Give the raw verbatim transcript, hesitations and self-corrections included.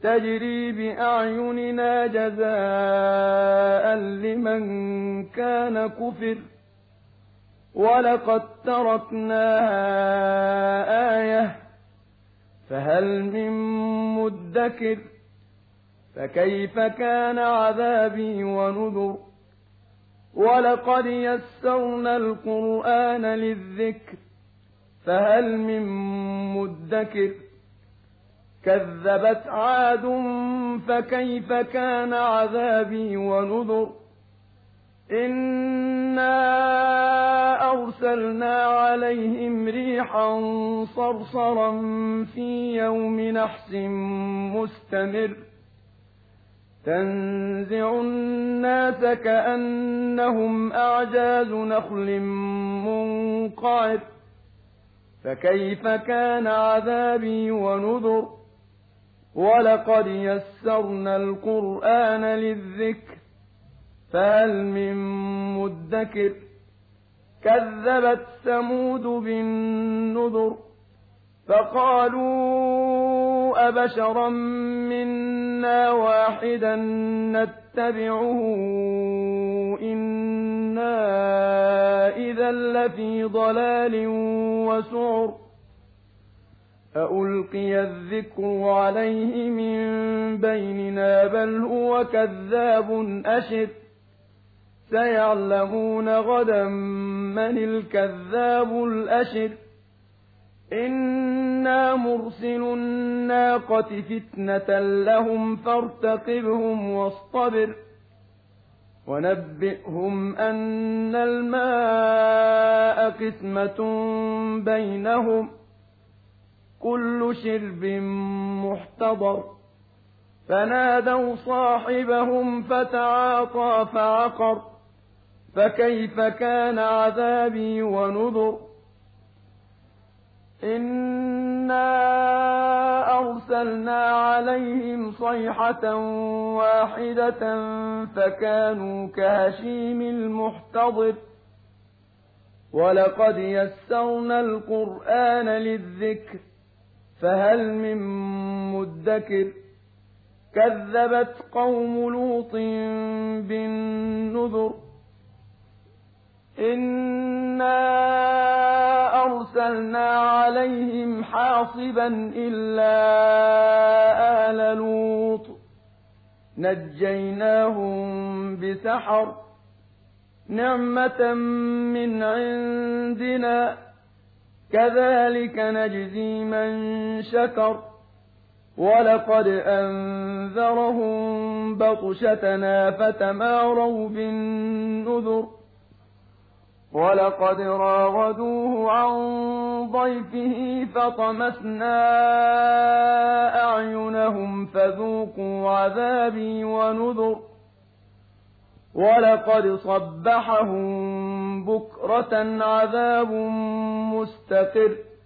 تجري بأعيننا جزاء لمن كان كفر ولقد تركناها آية فهل من مدكر فكيف كان عذابي ونذر ولقد يسرنا القرآن للذكر فهل من مدكر كذبت عاد فكيف كان عذابي ونذر إنا أرسلنا عليهم ريحا صرصرا في يوم نحس مستمر تنزع الناس كأنهم أعجاز نخل منقعر فكيف كان عذابي ونذر ولقد يسرنا القرآن للذكر فهل من مدكر كذبت ثمود بالنذر فقالوا أبشرا منا واحدا نتبعه إنا إذا لفي ضلال وسعر أألقي الذكر عليه من بيننا بل هو كذاب أشر سيعلمون غدا من الكذاب الأشر إنا مرسل الناقة فتنة لهم فارتقبهم واصطبر ونبئهم أن الماء قسمة بينهم كل شرب محتضر فنادوا صاحبهم فتعاطى فعقر فكيف كان عذابي ونذر إنا أرسلنا عليهم صيحة واحدة فكانوا كهشيم المحتضر ولقد يسرنا القرآن للذكر فهل من مدكر كذبت قوم لوط بالنذر إنا أرسلنا عليهم حاصبا إلا آل لوط نجيناهم بسحر نعمة من عندنا كذلك نجزي من شكر ولقد أنذرهم بطشتنا فتماروا بالنذر ولقد راودوه عن ضيفه فطمسنا أعينهم فذوقوا عذابي ونذر ولقد صبحهم بكرة عذاب مستقر